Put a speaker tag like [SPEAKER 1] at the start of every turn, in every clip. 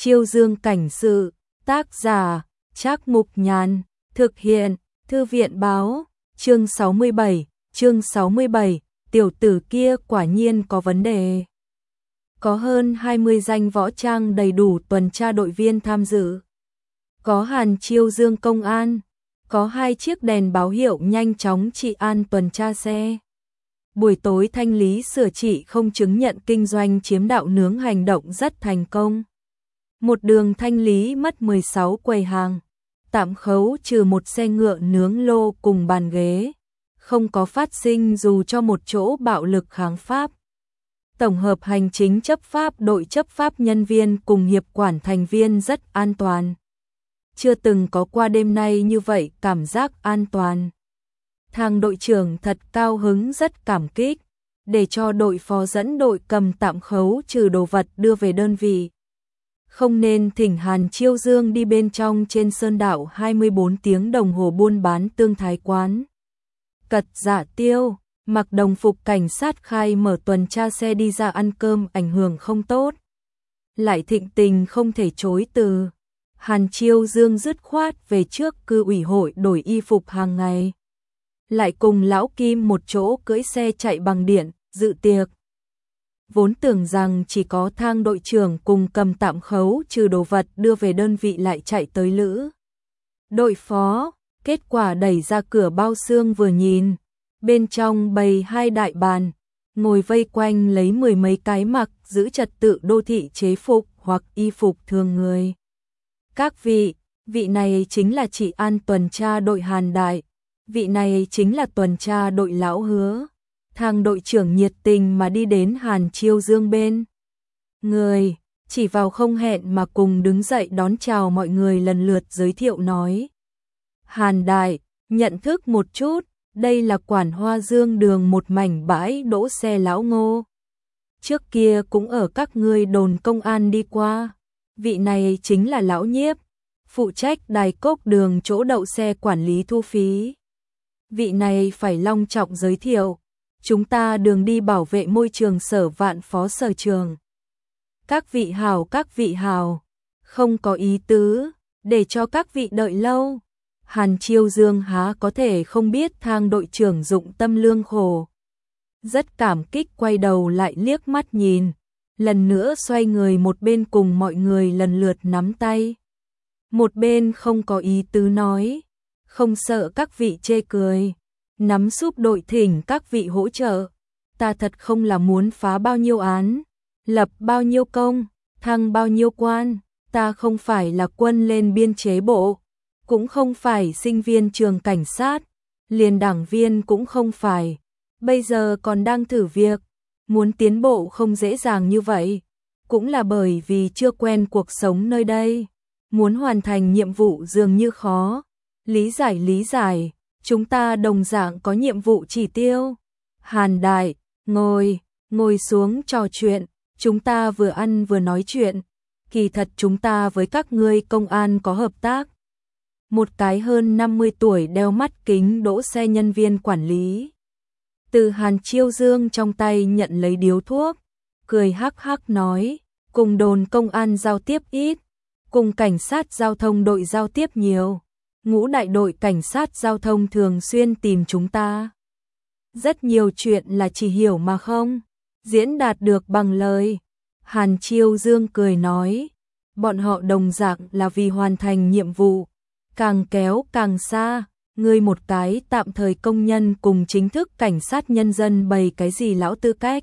[SPEAKER 1] Chiêu Dương cảnh sự, tác giả, Trác Mục Nhàn, thực hiện, Thư viện báo, chương 67, tiểu tử kia quả nhiên có vấn đề. Có hơn 20 danh võ trang đầy đủ tuần tra đội viên tham dự. Có Hàn Chiêu Dương công an, có 2 chiếc đèn báo hiệu nhanh chóng trị an tuần tra xe. Buổi tối thanh lý sửa trị không chứng nhận kinh doanh chiếm đạo nướng hành động rất thành công. Một đường thanh lý mất 16 quầy hàng, tạm khấu trừ một xe ngựa nướng lô cùng bàn ghế, không có phát sinh dù cho một chỗ bạo lực kháng pháp. Tổng hợp hành chính chấp pháp đội chấp pháp nhân viên cùng hiệp quản thành viên rất an toàn. Chưa từng có qua đêm nay như vậy cảm giác an toàn. Thằng đội trưởng thật cao hứng rất cảm kích, để cho đội phó dẫn đội cầm tạm khấu trừ đồ vật đưa về đơn vị. Không nên thỉnh Hàn Chiêu Dương đi bên trong trên sơn đạo 24 tiếng đồng hồ buôn bán tương thái quán. Cật Dạ Tiêu, mặc đồng phục cảnh sát khai mở tuần tra xe đi ra ăn cơm ảnh hưởng không tốt. Lại thịnh tình không thể chối từ. Hàn Chiêu Dương dứt khoát về trước cư ủy hội đổi y phục hàng ngày. Lại cùng lão Kim một chỗ cưỡi xe chạy bằng điện, dự tiệc. Vốn tưởng rằng chỉ có Thang đội trưởng cùng cầm tạm khấu trừ đồ vật đưa về đơn vị lại chạy tới lữ đội phó, kết quả đẩy ra cửa bao xương vừa nhìn, bên trong bày 2 đại bàn, ngồi vây quanh lấy 10 mấy cái mặc giữ trật tự đô thị chế phục hoặc y phục thường người. Các vị, vị này chính là chị An tuần tra đội Hàn Đại, vị này chính là tuần tra đội Lão Hứa. Thang đội trưởng nhiệt tình mà đi đến Hàn Chiêu Dương bên người, chỉ vào không hẹn mà cùng đứng dậy đón chào mọi người lần lượt giới thiệu nói. Hàn Đại, nhận thức một chút, đây là quản Hoa Dương đường một mảnh bãi đỗ xe Lão Ngô. Trước kia cũng ở các ngươi đồn công an đi qua, vị này chính là Lão Nhiếp, phụ trách đài cốc đường chỗ đậu xe quản lý thu phí. Vị này phải long trọng giới thiệu. Chúng ta đường đi bảo vệ môi trường Sở Vạn phó sở trường. Các vị hào, không có ý tứ, để cho các vị đợi lâu. Hàn Chiêu Dương há có thể không biết Thang đội trưởng dụng tâm lương khổ. Rất cảm kích quay đầu lại liếc mắt nhìn, lần nữa xoay người một bên cùng mọi người lần lượt nắm tay. Một bên không có ý tứ nói, không sợ các vị chê cười. Nắm giúp đội thỉnh các vị hỗ trợ, ta thật không là muốn phá bao nhiêu án, lập bao nhiêu công, thăng bao nhiêu quan, ta không phải là quân lên biên chế bộ, cũng không phải sinh viên trường cảnh sát, liền đảng viên cũng không phải, bây giờ còn đang thử việc, muốn tiến bộ không dễ dàng như vậy, cũng là bởi vì chưa quen cuộc sống nơi đây, muốn hoàn thành nhiệm vụ dường như khó, lý giải. Chúng ta đồng dạng có nhiệm vụ chỉ tiêu. Hàn Đại, ngồi xuống trò chuyện, chúng ta vừa ăn vừa nói chuyện. Kỳ thật chúng ta với các ngươi công an có hợp tác. Một cái hơn 50 tuổi đeo mắt kính đỗ xe nhân viên quản lý. Từ Hàn Chiêu Dương trong tay nhận lấy điếu thuốc, cười hắc hắc nói, cùng đồn công an giao tiếp ít, cùng cảnh sát giao thông đội giao tiếp nhiều. Ngũ đại đội cảnh sát giao thông thường xuyên tìm chúng ta. Rất nhiều chuyện là chỉ hiểu mà không diễn đạt được bằng lời. Hàn Chiêu Dương cười nói, bọn họ đồng dạng là vì hoàn thành nhiệm vụ, càng kéo càng xa, ngươi một cái tạm thời công nhân cùng chính thức cảnh sát nhân dân bày cái gì lão tư cách.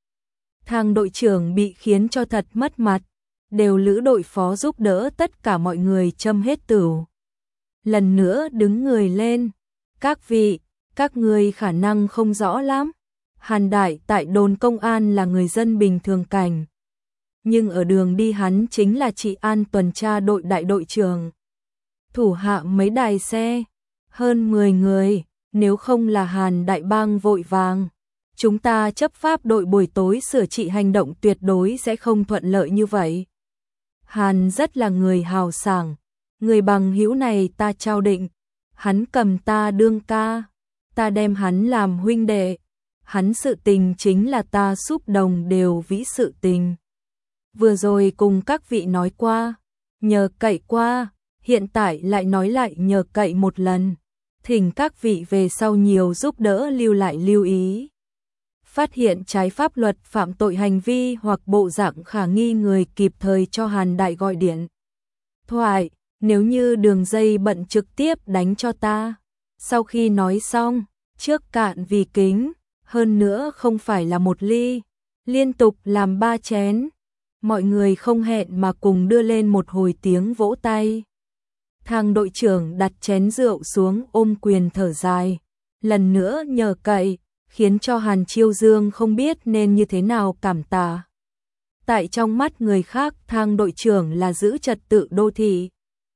[SPEAKER 1] Thang đội trưởng bị khiến cho thật mất mặt, đều lữ đội phó giúp đỡ tất cả mọi người châm hết tửu. Lần nữa đứng người lên, các vị, các ngươi khả năng không rõ lắm. Hàn Đại tại đồn công an là người dân bình thường cảnh. Nhưng ở đường đi hắn chính là chị An tuần tra đội đại đội trưởng. Thủ hạ mấy đài xe, hơn 10 người, nếu không là Hàn Đại bang vội vàng. Chúng ta chấp pháp đội buổi tối sửa trị hành động tuyệt đối sẽ không thuận lợi như vậy. Hàn rất là người hào sảng. Người bằng hữu này ta trao định, hắn cầm ta đương ca, ta đem hắn làm huynh đệ, hắn sự tình chính là ta xúc đồng đều vĩ sự tình. vừa rồi cùng các vị nói qua, nhờ cậy qua, hiện tại lại nói lại nhờ cậy một lần, thỉnh các vị về sau nhiều giúp đỡ lưu lại lưu ý. Phát hiện trái pháp luật phạm tội hành vi hoặc bộ dạng khả nghi người kịp thời cho Hàn Đại gọi điện thoại, nếu như đường dây bận trực tiếp đánh cho ta. Sau khi nói xong, trước cạn vì kính, hơn nữa không phải là một ly, liên tục làm 3 chén. Mọi người không hẹn mà cùng đưa lên một hồi tiếng vỗ tay. Thang đội trưởng đặt chén rượu xuống ôm quyền thở dài, lần nữa nhờ cậy, khiến cho Hàn Chiêu Dương không biết nên như thế nào cảm tạ. Tại trong mắt người khác thang đội trưởng là giữ trật tự đô thị.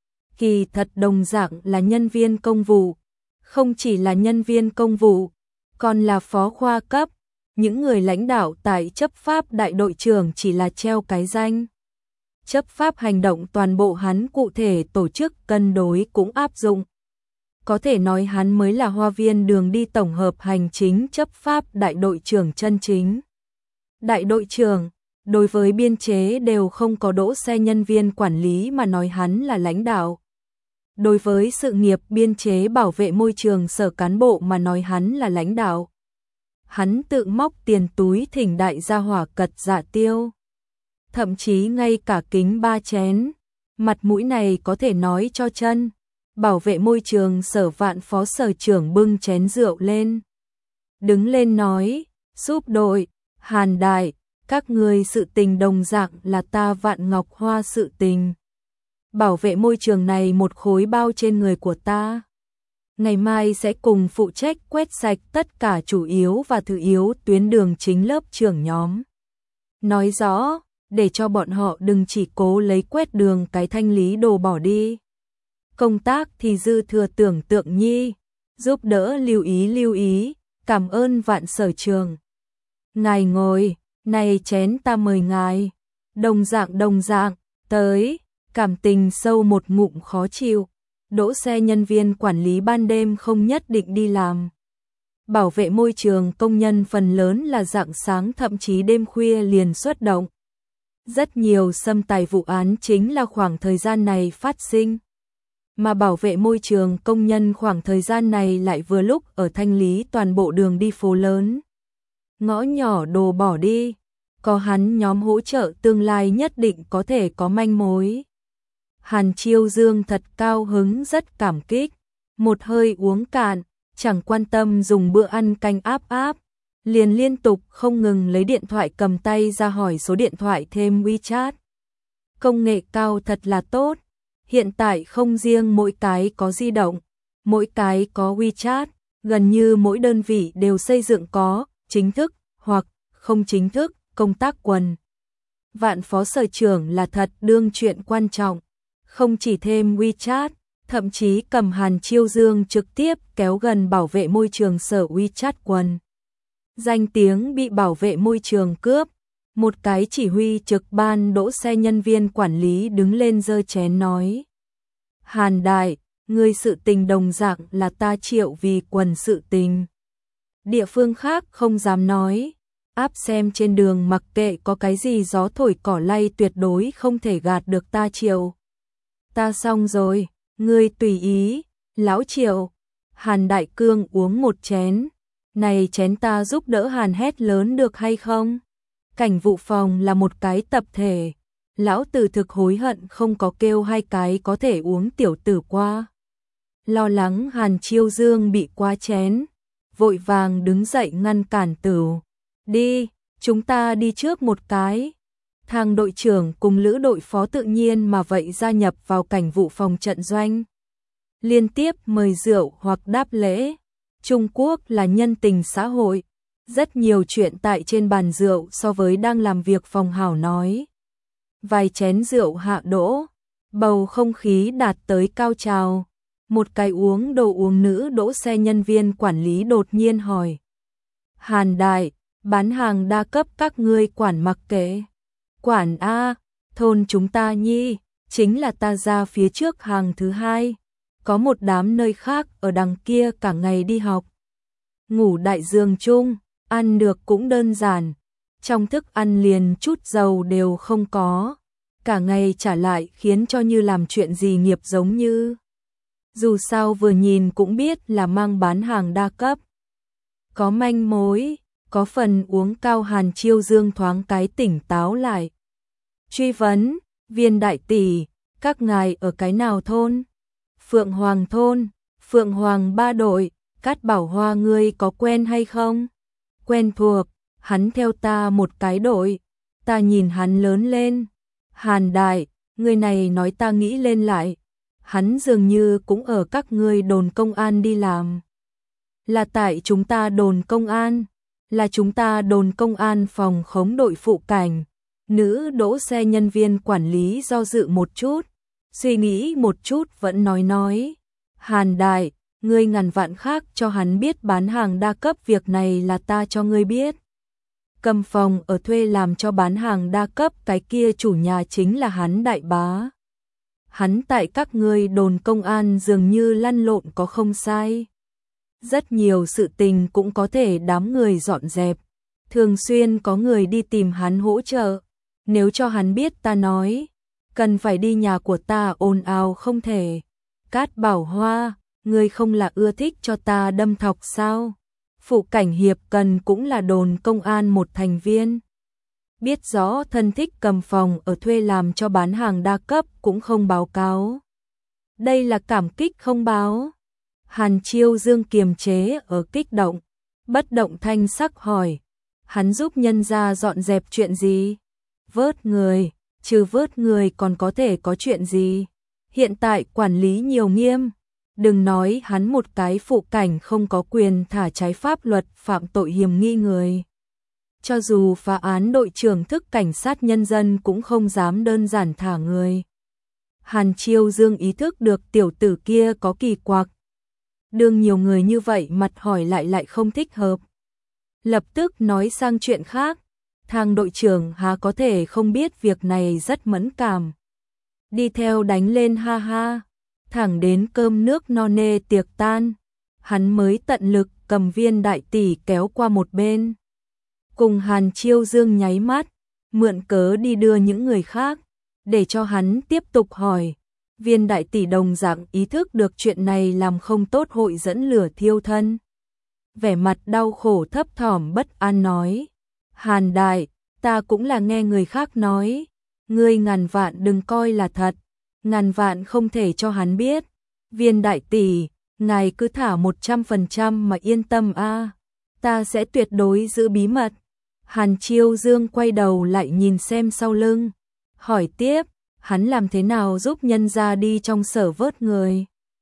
[SPEAKER 1] Kỳ thật đồng dạng là nhân viên công vụ, không chỉ là nhân viên công vụ, còn là phó khoa cấp. Những người lãnh đạo tại chấp pháp đại đội trưởng chỉ là treo cái danh. Chấp pháp hành động toàn bộ hắn cụ thể tổ chức cân đối cũng áp dụng. Có thể nói hắn mới là hoa viên đường đi tổng hợp hành chính chấp pháp đại đội trưởng chân chính. Đại đội trưởng, đối với biên chế đều không có đỗ xe nhân viên quản lý mà nói hắn là lãnh đạo. Đối với sự nghiệp biên chế bảo vệ môi trường sở cán bộ mà nói hắn là lãnh đạo. Hắn tự móc tiền túi thỉnh đại gia hỏa cật dạ tiêu. Thậm chí ngay cả kính 3 chén, mặt mũi này có thể nói cho chân. Bảo vệ môi trường sở Vạn phó sở trưởng bưng chén rượu lên. Đứng lên nói, giúp đội, Hàn Đại, các người sự tình đồng dạng là ta Vạn Ngọc Hoa sự tình. Bảo vệ môi trường này một khối bao trên người của ta. Ngày mai sẽ cùng phụ trách quét sạch tất cả chủ yếu và thứ yếu tuyến đường chính lớp trưởng nhóm. Nói rõ, để cho bọn họ đừng chỉ cố lấy quét đường cái thanh lý đồ bỏ đi. Công tác thì dư thừa tưởng tượng nhi, giúp đỡ lưu ý, cảm ơn Vạn sở trường. Ngài ngồi, này chén ta mời ngài. Đồng dạng, tới, cảm tình sâu một ngụm khó chịu. Đỗ xe nhân viên quản lý ban đêm không nhất định đi làm. Bảo vệ môi trường công nhân phần lớn là rạng sáng thậm chí đêm khuya liền xuất động. Rất nhiều xâm tài vụ án chính là khoảng thời gian này phát sinh. Mà bảo vệ môi trường công nhân khoảng thời gian này lại vừa lúc ở thanh lý toàn bộ đường đi phố lớn. Ngõ nhỏ đồ bỏ đi, có hắn nhóm hỗ trợ tương lai nhất định có thể có manh mối. Hàn Chiêu Dương thật cao hứng rất cảm kích, một hơi uống cạn, chẳng quan tâm dùng bữa ăn canh áp, liền liên tục không ngừng lấy điện thoại cầm tay ra hỏi số điện thoại thêm WeChat. Công nghệ cao thật là tốt, hiện tại không riêng mỗi cái có di động, mỗi cái có WeChat, gần như mỗi đơn vị đều xây dựng có chính thức hoặc không chính thức công tác quần. Vạn phó sở trưởng là thật đương chuyện quan trọng. Không chỉ thêm WeChat, thậm chí cầm Hàn Chiêu Dương trực tiếp kéo gần bảo vệ môi trường sở WeChat quần. Danh tiếng bị bảo vệ môi trường cướp, một cái chỉ huy trực ban đỗ xe nhân viên quản lý đứng lên giơ chén nói. Hàn Đại, người sự tình đồng dạng là ta Triệu vì quần sự tình. Địa phương khác không dám nói, áp xem trên đường mặc kệ có cái gì gió thổi cỏ lay tuyệt đối không thể gạt được ta Triệu. Ta xong rồi, ngươi tùy ý, lão Triệu. Hàn Đại Cương uống một chén, này chén ta giúp đỡ Hàn hét lớn được hay không? Cảnh vụ phòng là một cái tập thể, lão tử thực hối hận không có kêu hai cái có thể uống tiểu tử qua. Lo lắng Hàn Chiêu Dương bị quá chén, vội vàng đứng dậy ngăn cản Tửu. Đi, chúng ta đi trước một cái. Thang đội trưởng cùng lữ đội phó tự nhiên mà vậy gia nhập vào cảnh vụ phòng trận doanh. Liên tiếp mời rượu hoặc đáp lễ. Trung Quốc là nhân tình xã hội, rất nhiều chuyện tại trên bàn rượu so với đang làm việc phòng hảo nói. Vài chén rượu hạ đỗ, bầu không khí đạt tới cao trào. Một cái uống đồ uống nữ đỗ xe nhân viên quản lý đột nhiên hỏi. Hàn Đại, bán hàng đa cấp các ngươi quản mặc kệ. Quản A, thôn chúng ta nhi, chính là ta ra phía trước hàng thứ hai. Có một đám nơi khác ở đằng kia cả ngày đi học. Ngủ đại giường chung, ăn được cũng đơn giản. trong thức ăn liền chút dầu đều không có, cả ngày trả lại khiến cho như làm chuyện gì nghiệp giống như. Dù sao vừa nhìn cũng biết là mang bán hàng đa cấp. Có manh mối, có phần uống cao. Hàn Chiêu Dương thoáng cái tỉnh táo lại. Truy vấn, Viên đại tỷ, các ngài ở cái nào thôn? Phượng Hoàng thôn, Phượng Hoàng ba đội, Cát Bảo Hoa ngươi có quen hay không? Quen thuộc, hắn theo ta một cái đội, ta nhìn hắn lớn lên. Hàn đại, người này nói ta nghĩ lên lại, hắn dường như cũng ở các ngươi đồn công an đi làm. Là tại chúng ta đồn công an, là chúng ta đồn công an phòng khống đội phụ cảnh. Nữ đỗ xe nhân viên quản lý do dự một chút, suy nghĩ một chút vẫn nói. Hàn đại, ngươi ngàn vạn khác cho hắn biết bán hàng đa cấp, việc này là ta cho ngươi biết. Cầm phòng ở thuê làm cho bán hàng đa cấp, cái kia chủ nhà chính là hắn đại bá. Hắn tại các ngươi đồn công an dường như lăn lộn có không sai. Rất nhiều sự tình cũng có thể đám người dọn dẹp, thường xuyên có người đi tìm hắn hỗ trợ. Nếu cho hắn biết ta nói, cần phải đi nhà của ta ồn ào không thể. Cát Bảo Hoa, ngươi không là ưa thích cho ta đâm thọc sao? Phụ cảnh Hiệp Cần cũng là đồn công an một thành viên. Biết rõ thân thích cầm phòng ở thuê làm cho bán hàng đa cấp cũng không báo cáo. Đây là cảm kích không báo. Hàn Chiêu Dương kiềm chế ở kích động, bất động thanh sắc hỏi, hắn giúp nhân gia dọn dẹp chuyện gì? Vớt người, trừ vớt người còn có thể có chuyện gì? Hiện tại quản lý nhiều nghiêm, đừng nói hắn một cái phụ cảnh không có quyền thả trái pháp luật phạm tội hiểm nghi người. Cho dù phá án đội trưởng thức cảnh sát nhân dân cũng không dám đơn giản thả người. Hàn Chiêu Dương ý thức được tiểu tử kia có kỳ quặc. Đương nhiều người như vậy mặt hỏi lại không thích hợp. Lập tức nói sang chuyện khác. Thang đội trưởng há có thể không biết việc này rất mẫn cảm. Đi theo đánh lên ha ha. Thẳng đến cơm nước no nê tiệc tan, hắn mới tận lực cầm Viên đại tỷ kéo qua một bên. Cùng Hàn Chiêu Dương nháy mắt, mượn cớ đi đưa những người khác, để cho hắn tiếp tục hỏi. Viên đại tỷ đồng dạng ý thức được chuyện này làm không tốt hội dẫn lửa thiêu thân. Vẻ mặt đau khổ thấp thỏm bất an nói. Hàn đại, ta cũng là nghe người khác nói. Ngươi ngàn vạn đừng coi là thật. Ngàn vạn không thể cho hắn biết. Viên đại tỷ, ngài cứ thả 100% mà yên tâm a, ta sẽ tuyệt đối giữ bí mật. Hàn Chiêu Dương quay đầu lại nhìn xem sau lưng, hỏi tiếp, hắn làm thế nào giúp nhân gia đi trong sở vớt người?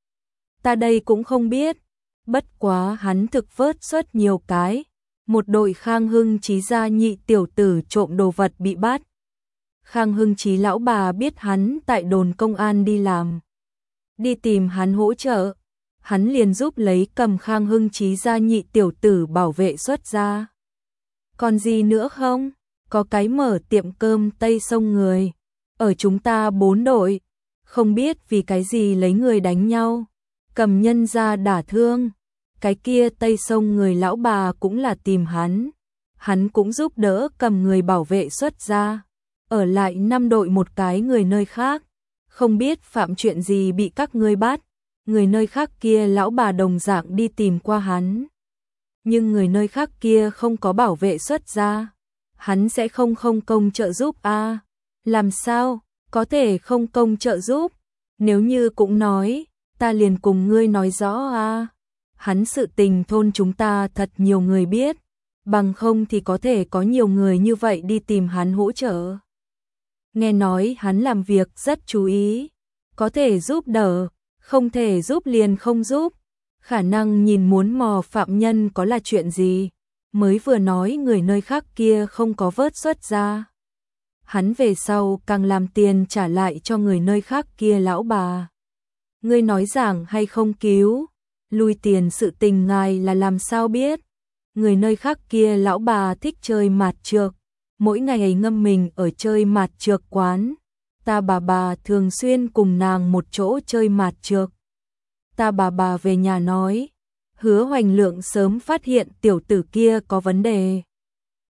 [SPEAKER 1] Ta đây cũng không biết, bất quá hắn thực vớt suốt nhiều cái. Một đội Khang Hưng Chí gia nhị tiểu tử trộm đồ vật bị bắt. Khang Hưng Chí lão bà biết hắn tại đồn công an đi làm, đi tìm hắn hỗ trợ, hắn liền giúp lấy cầm Khang Hưng Chí gia nhị tiểu tử bảo vệ xuất ra. Còn gì nữa không? Có cái mở tiệm cơm Tây Sông người, ở chúng ta 4 đội, không biết vì cái gì lấy người đánh nhau, cầm nhân ra đả thương. Cái kia Tây Sông người lão bà cũng là tìm hắn cũng giúp đỡ cầm người bảo vệ xuất ra. Ở lại 5 đội một cái người nơi khác, không biết phạm chuyện gì bị các ngươi bắt. Người nơi khác kia lão bà đồng dạng đi tìm qua hắn. Nhưng người nơi khác kia không có bảo vệ xuất ra, hắn sẽ không công trợ giúp a. Làm sao, có thể không công trợ giúp? Nếu như cũng nói, ta liền cùng ngươi nói rõ a. Hắn sự tình thôn chúng ta thật nhiều người biết, bằng không thì có thể có nhiều người như vậy đi tìm hắn hỗ trợ. Nghe nói hắn làm việc rất chú ý, có thể giúp đỡ, không thể giúp liền không giúp. Khả năng nhìn muốn mò phạm nhân có là chuyện gì, mới vừa nói người nơi khác kia không có vớt xuất ra. Hắn về sau càng làm tiền trả lại cho người nơi khác kia lão bà. Ngươi nói giảng hay không cứu, lui tiền sự tình ngài là làm sao biết. Người nơi khác kia lão bà thích chơi mạt trược, mỗi ngày ngâm mình ở chơi mạt trược quán. Ta bà thường xuyên cùng nàng một chỗ chơi mạt trược. Ta bà về nhà nói, Hứa Hoành Lượng sớm phát hiện tiểu tử kia có vấn đề.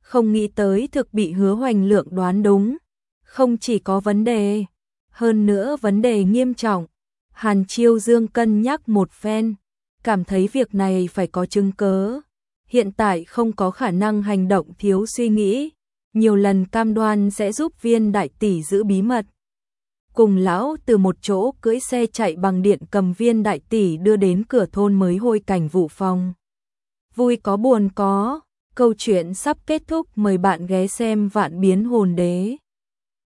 [SPEAKER 1] Không nghĩ tới thực bị Hứa Hoành Lượng đoán đúng. Không chỉ có vấn đề, hơn nữa vấn đề nghiêm trọng. Hàn Chiêu Dương cân nhắc một phen, cảm thấy việc này phải có chứng cớ. Hiện tại không có khả năng hành động thiếu suy nghĩ. Nhiều lần cam đoan sẽ giúp Viên đại tỷ giữ bí mật. Cùng lão từ một chỗ cưỡi xe chạy bằng điện cầm Viên đại tỷ đưa đến cửa thôn mới hôi cảnh Vũ Phong. Vui có buồn có, câu chuyện sắp kết thúc, mời bạn ghé xem Vạn Biến Hồn Đế.